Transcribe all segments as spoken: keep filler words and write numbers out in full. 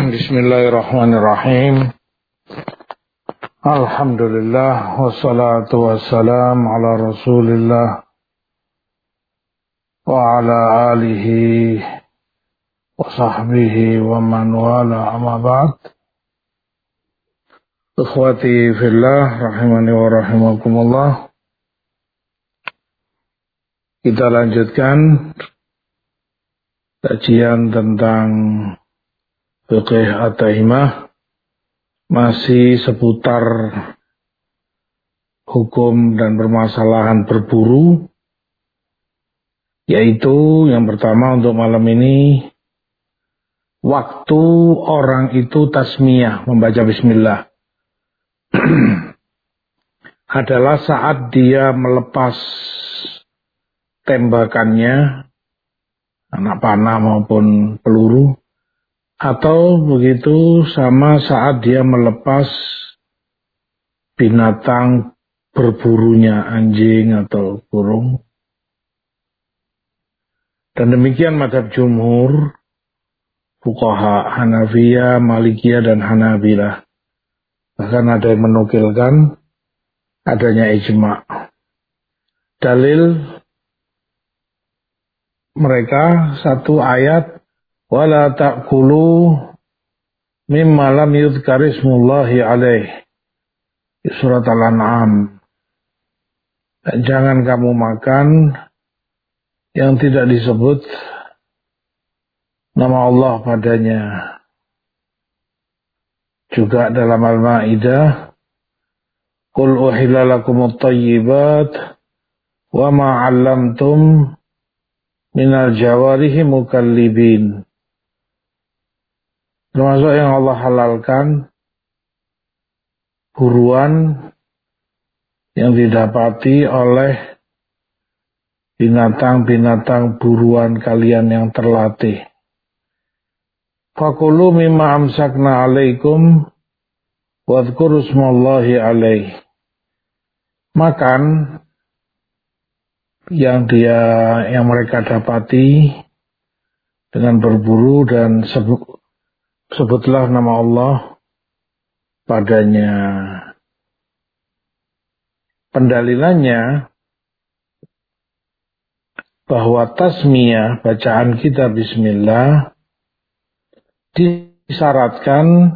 Bismillahirrahmanirrahim. Alhamdulillah wassalatu wassalam ala Rasulillah wa ala alihi wa sahbihi wa man wala amma ba'd. Ikhwati fillah rahimani wa rahimakumullah. Kita lanjutkan kajian tentang fiqh at-taimah, masih seputar hukum dan permasalahan berburu, yaitu yang pertama untuk malam ini, waktu orang itu tasmiyah, membaca bismillah adalah saat dia melepas tembakannya, anak panah maupun peluru, atau begitu sama saat dia melepas binatang berburunya, anjing atau burung. Dan demikian mazhab jumhur, fuqaha Hanafiyah, Malikiyah dan Hanabilah. Bahkan ada yang menukilkan adanya ijma'. Dalil mereka satu ayat, wala ta'kulu mimma lam yudhkar ismullahi alaih, surat Al-An'am. Dan jangan kamu makan yang tidak disebut nama Allah padanya. Juga dalam Al-Ma'idah, qul uhilla lakumut thayyibat wa ma 'allamtum minal jawarihi mukallibin. Termasuk yang Allah halalkan buruan yang didapati oleh binatang-binatang buruan kalian yang terlatih. Fakulu mimma amsakna alaikum wadhkuru ismallahi alaih. Makan yang dia yang mereka dapati dengan berburu dan sebut sebutlah nama Allah padanya. Pendalilannya bahwa tasmiyah, bacaan kita bismillah, disyaratkan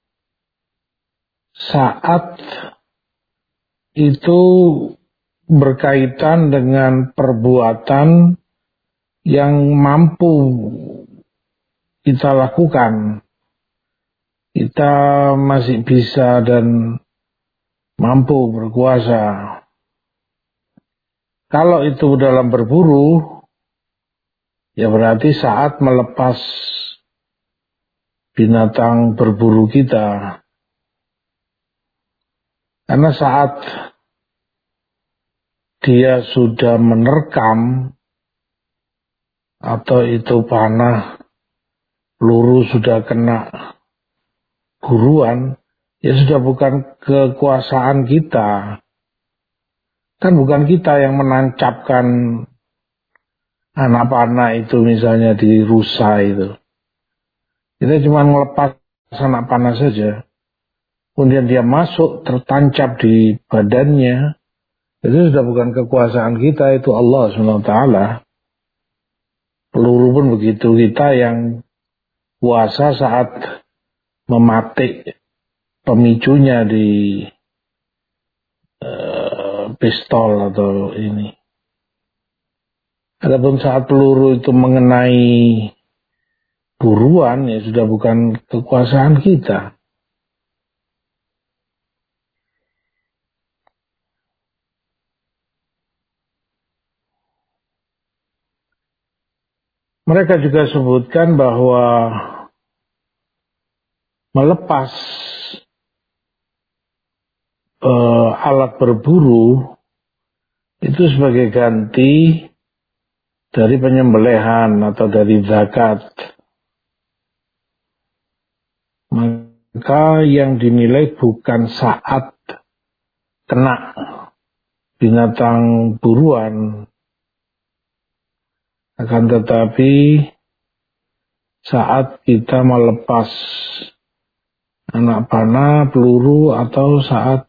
saat itu berkaitan dengan perbuatan yang mampu kita lakukan. Kita masih bisa dan mampu berkuasa. Kalau itu dalam berburu, ya berarti saat melepas binatang berburu kita. Karena saat dia sudah menerkam, atau itu panah, peluru sudah kena buruan, ya sudah bukan kekuasaan kita. Kan bukan kita yang menancapkan anak panah itu misalnya di rusa itu. Kita cuma melepas anak panah saja. Kemudian dia masuk, tertancap di badannya. Itu sudah bukan kekuasaan kita, itu Allah subhanahu wa taala. Peluru pun begitu, kita yang kuasa saat mematik pemicunya di uh, pistol atau ini. Adapun saat peluru itu mengenai buruan, ya sudah bukan kekuasaan kita. Mereka juga sebutkan bahwa melepas uh, alat berburu itu sebagai ganti dari penyembelihan atau dari zakat. Maka yang dinilai bukan saat kena binatang buruan, akan tetapi saat kita melepas anak panah, peluru, atau saat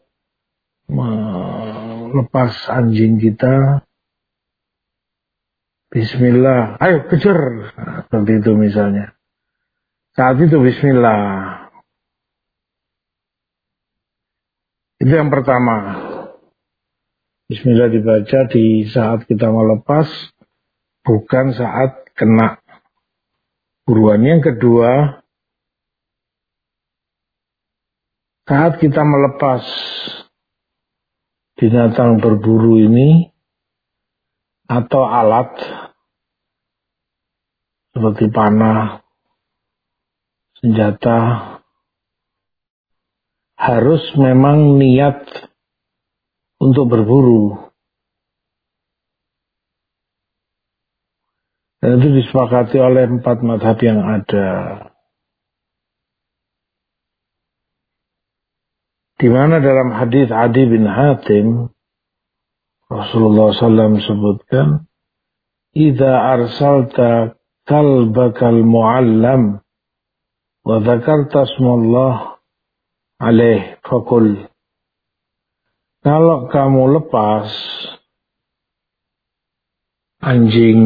melepas anjing kita. Bismillah, ayo kejar, seperti itu misalnya. Saat itu bismillah. Itu yang pertama. Bismillah dibaca di saat kita melepas, bukan saat kena buruan. Yang kedua, saat kita melepas binatang berburu ini atau alat seperti panah, senjata, harus memang niat untuk berburu. Dan itu disepakati oleh empat mazhab yang ada. Di mana dalam hadis Adi bin Hatim, Rasulullah shallallahu alaihi wasallam sebutkan, "Idza arsalta kalbakal mu'allam wa dzakarta ismallah alaih faqul." Kalau kamu lepas anjing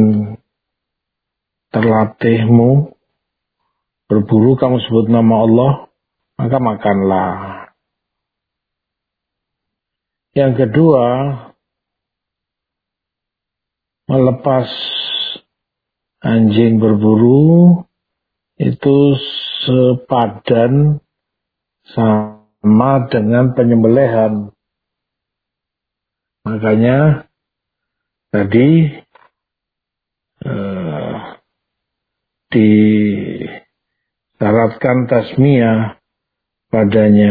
terlatihmu berburu, kamu sebut nama Allah, maka makanlah. Yang kedua, melepas anjing berburu itu sepadan sama dengan penyembelihan. Makanya tadi eh, disyaratkan tasmiyah padanya.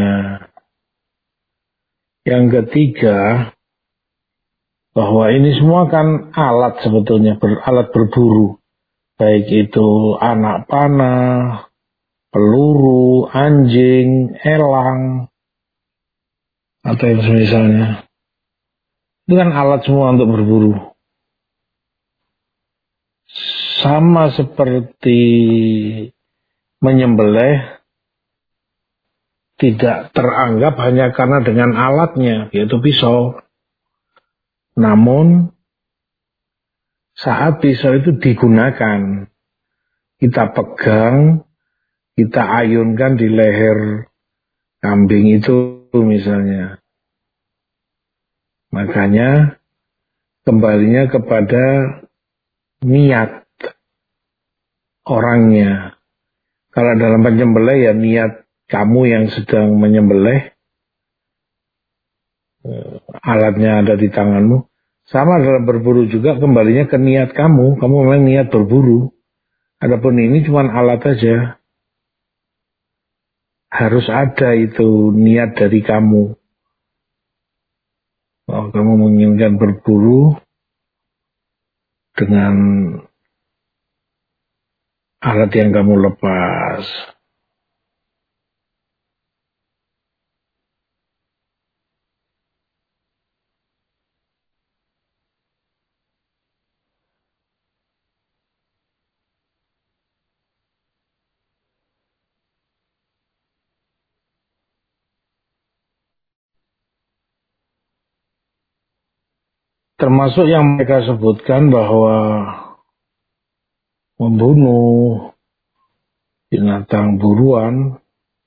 Yang ketiga, bahwa ini semua kan alat sebetulnya, ber, alat berburu. Baik itu anak panah, peluru, anjing, elang, atau yang semisalnya. Itu kan alat semua untuk berburu. Sama seperti menyembelih, tidak teranggap hanya karena dengan alatnya, yaitu pisau. Namun, saat pisau itu digunakan, kita pegang, kita ayunkan di leher kambing itu misalnya. Makanya kembalinya kepada niat orangnya. Kalau dalam penyembelih ya niat kamu yang sedang menyembelih, alatnya ada di tanganmu. Sama dalam berburu juga kembalinya ke niat kamu. Kamu memang niat berburu. Adapun ini cuma alat aja. Harus ada itu niat dari kamu. Oh, kamu menginginkan berburu dengan alat yang kamu lepas. Termasuk yang mereka sebutkan bahwa membunuh binatang buruan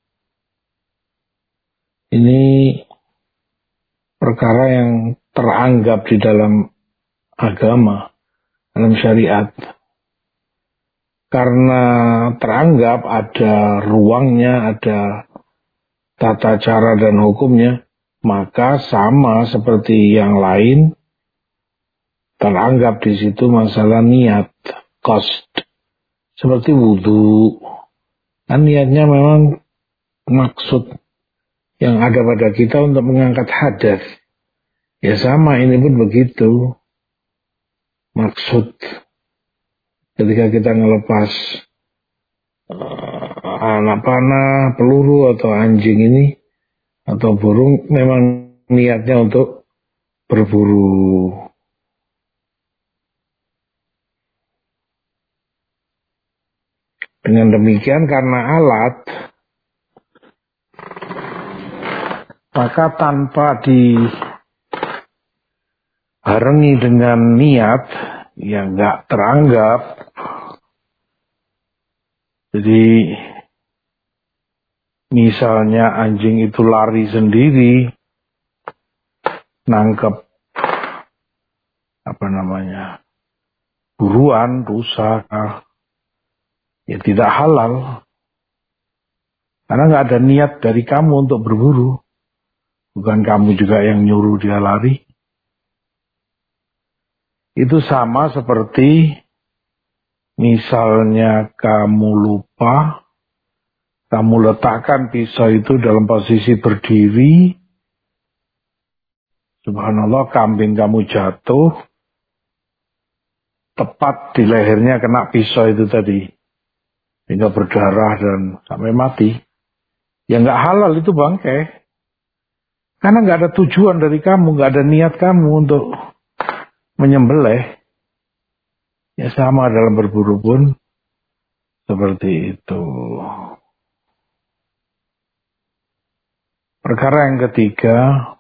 ini perkara yang teranggap di dalam agama, dalam syariat. Karena teranggap ada ruangnya, ada tata cara dan hukumnya, maka sama seperti yang lain, teranggap di situ masalah niat, cost. Seperti wudhu. Kan niatnya memang maksud yang ada pada kita untuk mengangkat hadas. Ya sama, ini pun begitu. Maksud ketika kita ngelepas uh, anak panah, peluru atau anjing ini, atau burung, memang niatnya untuk berburu. Dengan demikian karena alat, maka tanpa dibarengi dengan niat yang nggak teranggap. Jadi misalnya anjing itu lari sendiri, nangkep apa namanya buruan, rusa, ya tidak halal. Karena nggak ada niat dari kamu untuk berburu. Bukan kamu juga yang nyuruh dia lari. Itu sama seperti misalnya kamu lupa, kamu letakkan pisau itu dalam posisi berdiri. Subhanallah, kambing kamu jatuh, tepat di lehernya kena pisau itu tadi. Hingga berdarah dan sampai mati. Ya nggak halal itu bangkai. Karena nggak ada tujuan dari kamu, nggak ada niat kamu untuk menyembelih. Ya sama dalam berburu pun seperti itu. Perkara yang ketiga,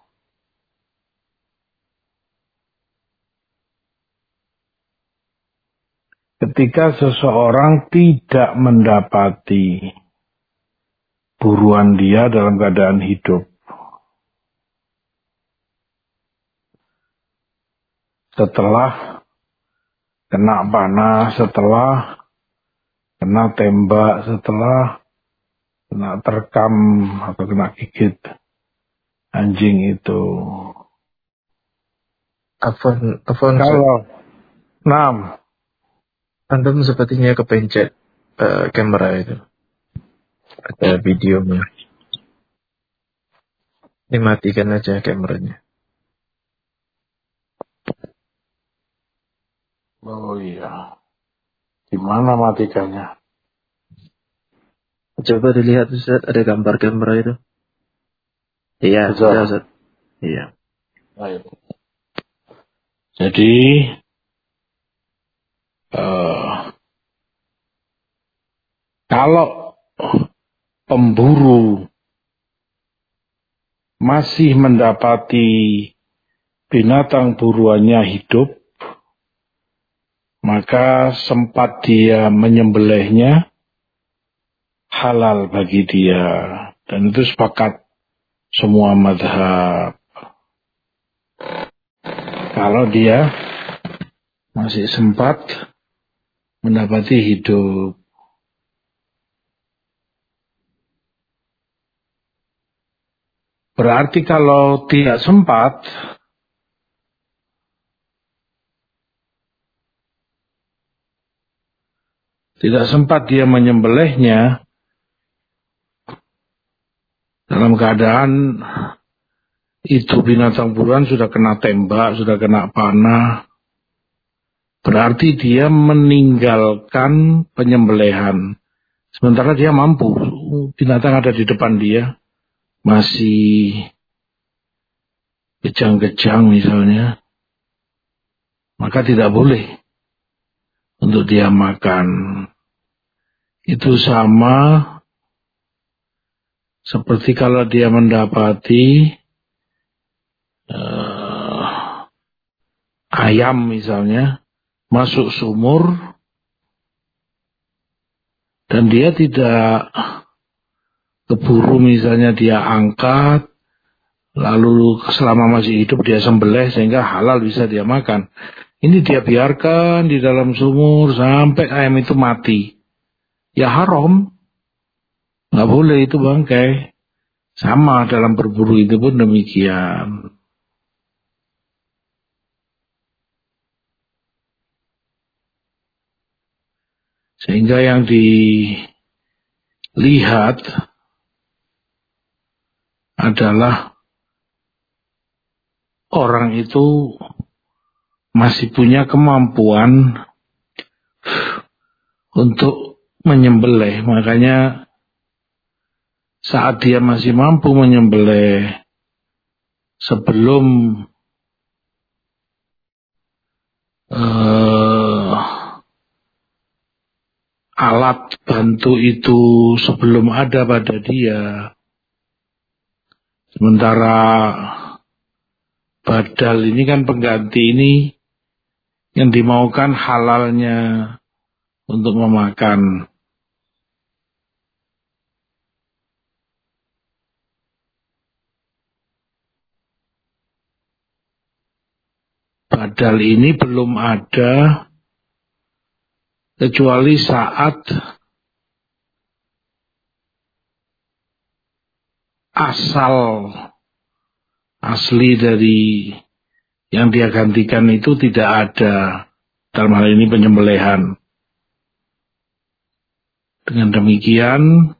ketika seseorang tidak mendapati buruan dia dalam keadaan hidup, setelah kena panah, setelah kena tembak, setelah kena terkam atau kena gigit anjing itu. Afwan, Afwan, Kalau enam, Anda sepertinya kepencet uh, kamera itu. Ada videonya. Dimatikan aja kameranya. oh iya, di mana matikannya? Coba dilihat Ustaz, ada gambar kamera itu. Iya, sudah Ustaz. Iya. Ayo. Jadi uh, kalau pemburu masih mendapati binatang buruannya hidup, maka sempat dia menyembelihnya halal bagi dia. Dan itu sepakat semua mazhab. Kalau dia masih sempat mendapati hidup. Berarti kalau tidak sempat, tidak sempat dia menyembelihnya dalam keadaan itu binatang buruan sudah kena tembak, sudah kena panah, berarti dia meninggalkan penyembelihan. Sementara dia mampu, binatang ada di depan dia, masih kejang-kejang misalnya, maka tidak boleh untuk dia makan. Itu sama seperti kalau dia mendapati uh, ayam misalnya masuk sumur dan dia tidak keburu, misalnya dia angkat lalu selama masih hidup dia sembelih sehingga halal bisa dia makan. Ini dia biarkan di dalam sumur sampai ayam itu mati. Ya haram. Nggak boleh itu bangkai. Sama dalam berburu itu pun demikian. Sehingga yang dilihat adalah orang itu masih punya kemampuan untuk menyembelih. Makanya saat dia masih mampu menyembelih sebelum uh, alat bantu itu sebelum ada pada dia. Sementara badal ini kan pengganti ini yang dimaukan halalnya untuk memakan. Badal ini belum ada kecuali saat asal asli dari yang dia gantikan itu tidak ada. Dalam hal ini penyembelihan. Dengan demikian,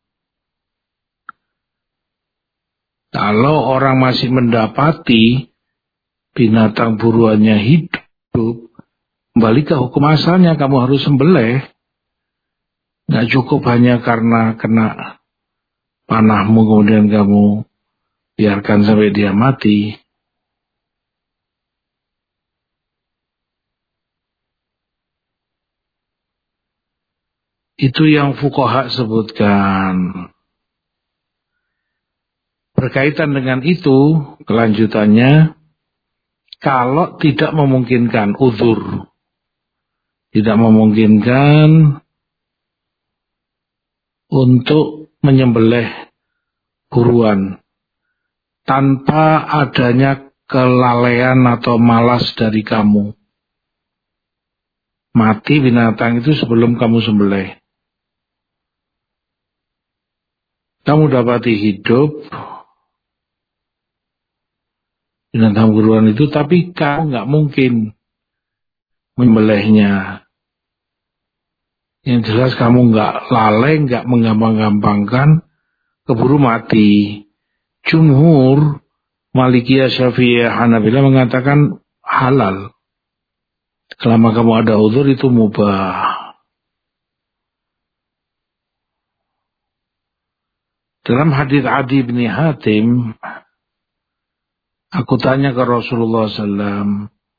kalau orang masih mendapati binatang buruannya hidup, kembali ke hukum asalnya, kamu harus sembelih. Nggak cukup hanya karena kena panahmu kemudian kamu biarkan sampai dia mati. Itu yang fuqaha sebutkan. Berkaitan dengan itu, kelanjutannya, kalau tidak memungkinkan uzur, tidak memungkinkan untuk menyembelih buruan tanpa adanya kelalaian atau malas dari kamu. Mati binatang itu sebelum kamu sembelih. Kamu dapati hidup binatang buruan itu, tapi kamu nggak mungkin menyembelihnya. Yang jelas kamu nggak lalai, nggak menggampang-gampangkan, keburu mati. Jumhur Malikiyah, Syafi'iyah, Hanabilah mengatakan halal. Selama kamu ada uzur itu mubah. Dalam hadis Adi bin Hatim, aku tanya ke Rasulullah sallallahu alaihi wasallam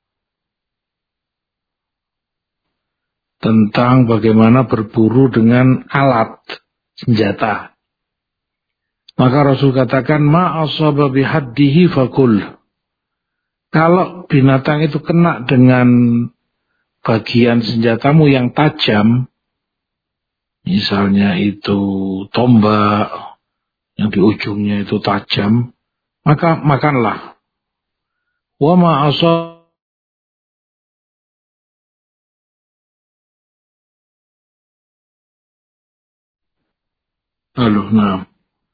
tentang bagaimana berburu dengan alat senjata. Maka Rasul katakan, ma asaba bihaddihi fakul. Kalau binatang itu kena dengan bagian senjatamu yang tajam, misalnya itu tombak yang di ujungnya itu tajam, maka makanlah. Wa ma asaba Halo, nah.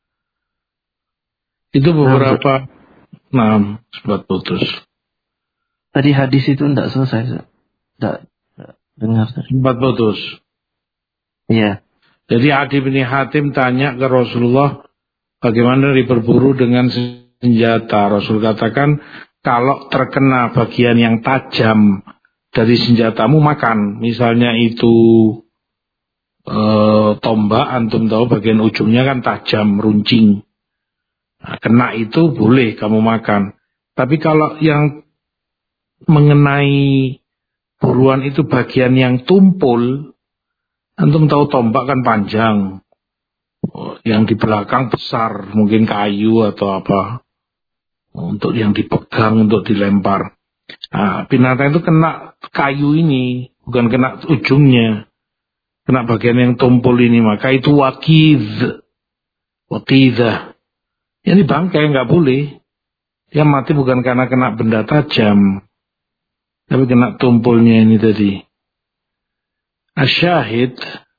Itu beberapa, nah, sempat putus. Tadi hadis itu tidak selesai, tidak dengar. Sempat putus. Iya. Jadi Adi bin Hatim tanya ke Rasulullah, bagaimana berburu dengan senjata. Rasul katakan, kalau terkena bagian yang tajam dari senjatamu, makan. Misalnya itu e, tombak, antum tahu bagian ujungnya kan tajam, runcing. Nah, kena itu boleh kamu makan. Tapi kalau yang mengenai buruan itu bagian yang tumpul, antum tahu tombak kan panjang, yang di belakang besar, mungkin kayu atau apa, untuk yang dipegang, untuk dilempar. Nah, binatang itu kena kayu ini, bukan kena ujungnya, kena bagian yang tumpul ini, maka itu wakidh, wakidah. Ini bangkai, nggak boleh. Dia mati bukan karena kena benda tajam, tapi kena tumpulnya ini tadi. Asyahid,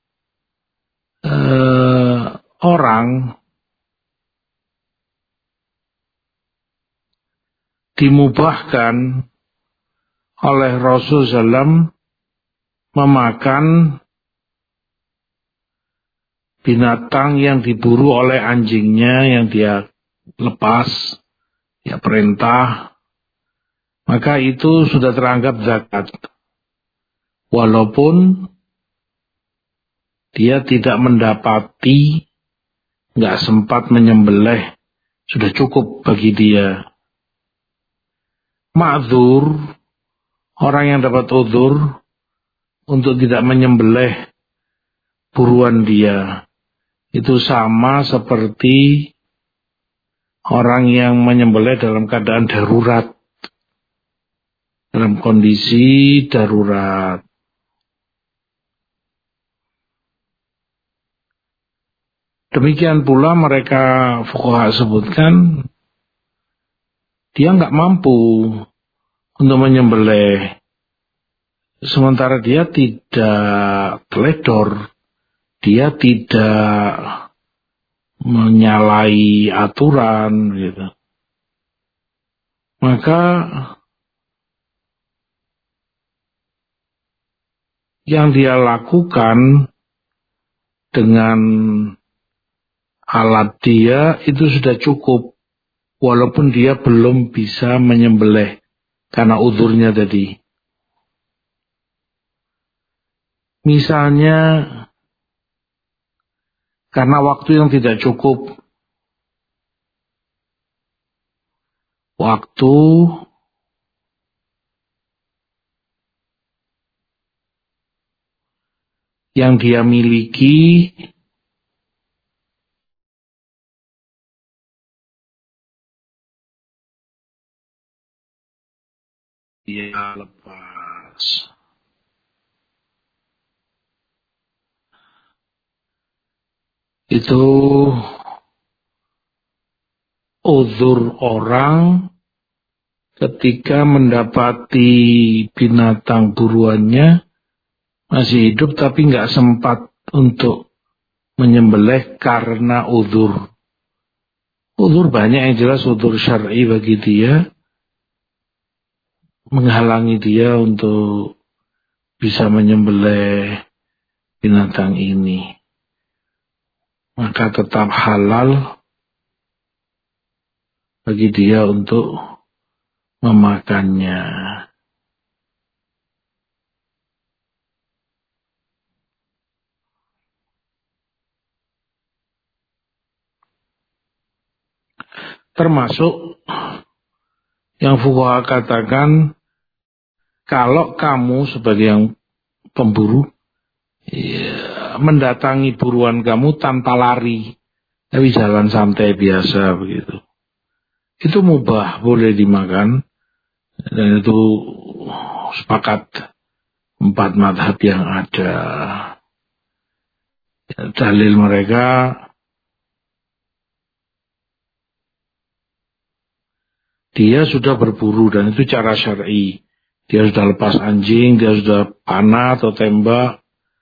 eh, orang dimubahkan oleh Rasul sallallahu alaihi wasallam memakan binatang yang diburu oleh anjingnya yang dia lepas, ya perintah, maka itu sudah teranggap zakat. Walaupun dia tidak mendapati, nggak sempat menyembelih, sudah cukup bagi dia. Ma'dzur, orang yang dapat uzur untuk tidak menyembelih buruan dia itu sama seperti orang yang menyembelih dalam keadaan darurat, dalam kondisi darurat. Demikian pula mereka fuqaha sebutkan, dia nggak mampu untuk menyembelih, sementara dia tidak teledor, dia tidak menyalahi aturan, gitu. Maka yang dia lakukan dengan alat dia itu sudah cukup, walaupun dia belum bisa menyembelih karena uzurnya tadi. Misalnya karena waktu yang tidak cukup, waktu yang dia miliki dia lepas. Itu uzur orang ketika mendapati binatang buruannya masih hidup tapi nggak sempat untuk menyembelih karena uzur. Uzur banyak, yang jelas uzur syar'i bagi dia menghalangi dia untuk bisa menyembelih binatang ini. Maka tetap halal bagi dia untuk memakannya. Termasuk yang fuqaha katakan, kalau kamu sebagai yang pemburu ya, mendatangi buruan kamu tanpa lari, tapi jalan santai biasa begitu, itu mubah, boleh dimakan. Dan itu sepakat empat madhab yang ada. Dalil mereka, dia sudah berburu dan itu cara syar'i. Dia sudah lepas anjing, dia sudah panah atau tembak.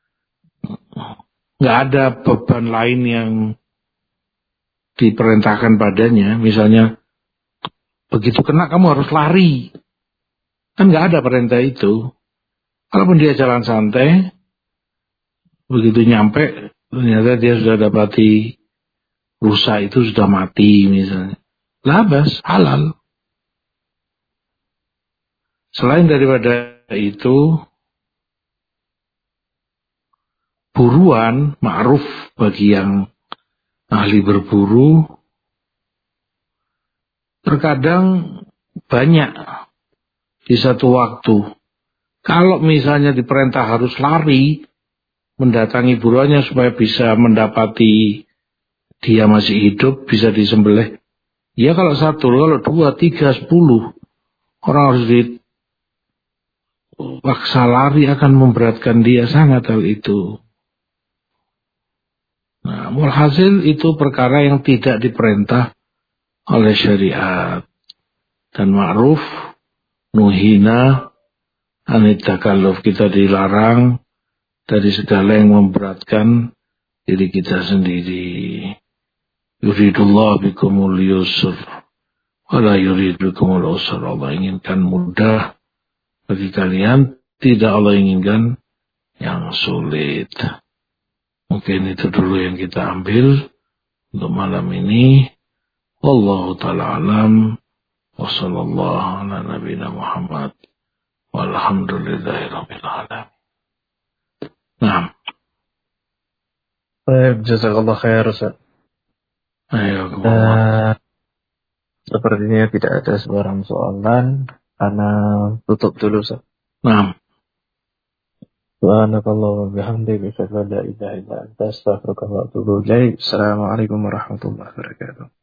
Nggak ada beban lain yang diperintahkan padanya. Misalnya, begitu kena kamu harus lari. Kan nggak ada perintah itu. Kalaupun dia jalan santai, begitu nyampe, ternyata dia sudah dapati rusa itu sudah mati misalnya. Labas, halal. Selain daripada itu, buruan ma'ruf bagi yang ahli berburu, terkadang banyak di satu waktu. Kalau misalnya diperintah harus lari, mendatangi buruannya supaya bisa mendapati dia masih hidup, bisa disembelih. Ya kalau satu, kalau dua, tiga, sepuluh, orang harus dipaksa lari akan memberatkan dia sangat hal itu. Nah, walhasil itu perkara yang tidak diperintah oleh syariat. Dan ma'ruf, nuhina, anit takalluf, kita dilarang dari segala yang memberatkan diri kita sendiri. Yuridullah bikumul yusr, wala yurid bikumul usr. Allah inginkan mudah bagi kalian, tidak Allah inginkan yang sulit. Mungkin itu dulu yang kita ambil untuk malam ini. Wallahu ta'ala alam. Wa sallallahu ala nabiyina Muhammad. Walhamdulillahi rabbil alamin. Nah. Baik, jazakallah khair, Ustaz. Ayo, uh, sepertinya tidak ada sebarang soalan, karena tutup dulu, Ustaz. Nah. Subhanakallahumma wa bihamdika asyhadu an la ilaha illa anta astaghfiruka wa atubu ilaik. Assalamualaikum warahmatullahi wabarakatuh.